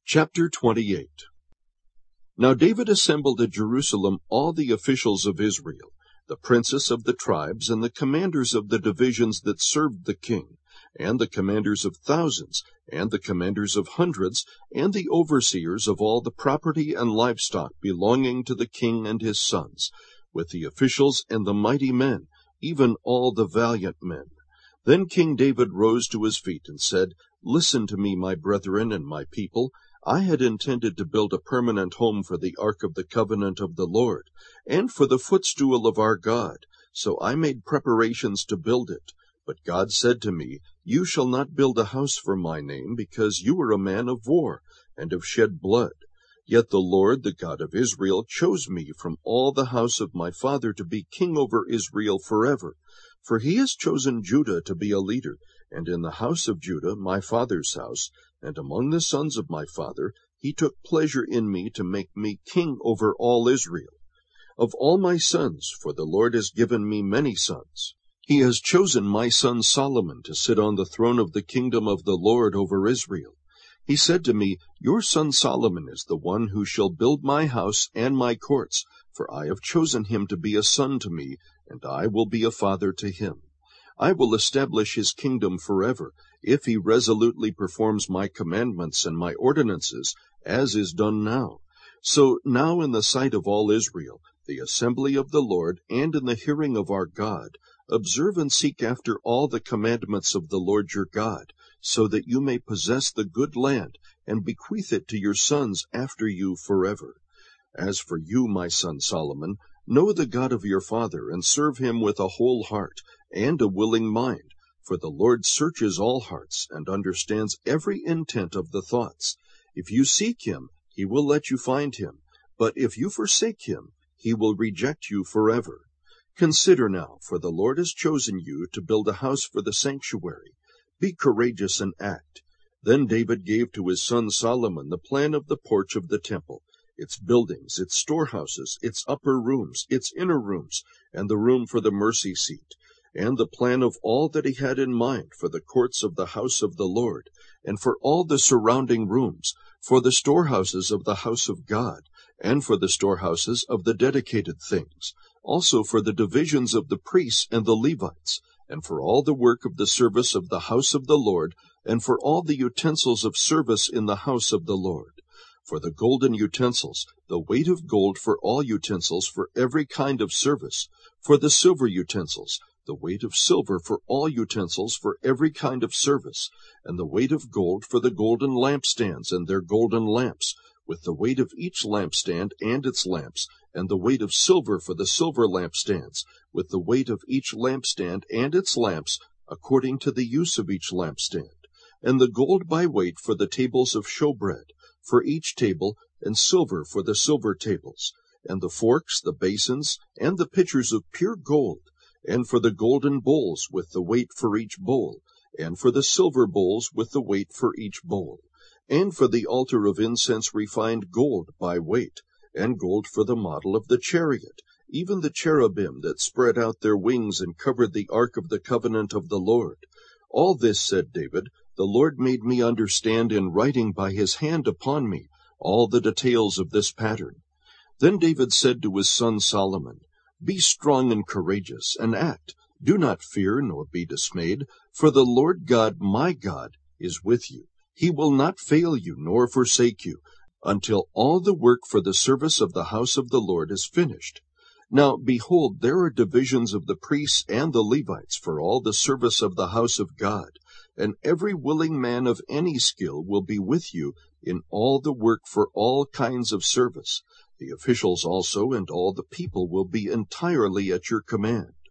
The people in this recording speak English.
Chapter 28. Now David assembled at Jerusalem all the officials of Israel, the princes of the tribes, and the commanders of the divisions that served the king, and the commanders of thousands, and the commanders of hundreds, and the overseers of all the property and livestock belonging to the king and his sons, with the officials and the mighty men, even all the valiant men. Then King David rose to his feet and said, "Listen to me, my brethren and my people. I had intended to build a permanent home for the ark of the covenant of the Lord, and for the footstool of our God, so I made preparations to build it. But God said to me, 'You shall not build a house for my name, because you are a man of war, and have shed blood.' Yet the Lord, the God of Israel, chose me from all the house of my father to be king over Israel forever. For he has chosen Judah to be a leader, and in the house of Judah, my father's house, and among the sons of my father, he took pleasure in me to make me king over all Israel. Of all my sons, for the Lord has given me many sons, he has chosen my son Solomon to sit on the throne of the kingdom of the Lord over Israel. He said to me, 'Your son Solomon is the one who shall build my house and my courts, for I have chosen him to be a son to me, and I will be a father to him. I will establish his kingdom forever, if he resolutely performs my commandments and my ordinances, as is done now.' So now in the sight of all Israel, the assembly of the Lord, and in the hearing of our God, observe and seek after all the commandments of the Lord your God, so that you may possess the good land, and bequeath it to your sons after you forever. As for you, my son Solomon, know the God of your father, and serve him with a whole heart, and a willing mind, for the Lord searches all hearts, and understands every intent of the thoughts. If you seek him, he will let you find him, but if you forsake him, he will reject you forever. Consider now, for the Lord has chosen you to build a house for the sanctuary. Be courageous and act." Then David gave to his son Solomon the plan of the porch of the temple, its buildings, its storehouses, its upper rooms, its inner rooms, and the room for the mercy seat, and the plan of all that he had in mind for the courts of the house of the Lord, and for all the surrounding rooms, for the storehouses of the house of God, and for the storehouses of the dedicated things, also for the divisions of the priests and the Levites, and for all the work of the service of the house of the Lord, and for all the utensils of service in the house of the Lord. For the golden utensils, the weight of gold for all utensils for every kind of service. For the silver utensils, the weight of silver for all utensils for every kind of service. And the weight of gold for the golden lampstands and their golden lamps, with the weight of each lampstand and its lamps. And the weight of silver for the silver lampstands, with the weight of each lampstand and its lamps, according to the use of each lampstand. And the gold by weight for the tables of showbread, for each table, and silver for the silver tables, and the forks, the basins, and the pitchers of pure gold, and for the golden bowls with the weight for each bowl, and for the silver bowls with the weight for each bowl, and for the altar of incense refined gold by weight, and gold for the model of the chariot, even the cherubim that spread out their wings and covered the ark of the covenant of the Lord. All this, said David, the Lord made me understand in writing by his hand upon me all the details of this pattern. Then David said to his son Solomon, "Be strong and courageous, and act. Do not fear, nor be dismayed, for the Lord God, my God, is with you. He will not fail you, nor forsake you, until all the work for the service of the house of the Lord is finished. Now, behold, there are divisions of the priests and the Levites for all the service of the house of God, and every willing man of any skill will be with you in all the work for all kinds of service. The officials also and all the people will be entirely at your command.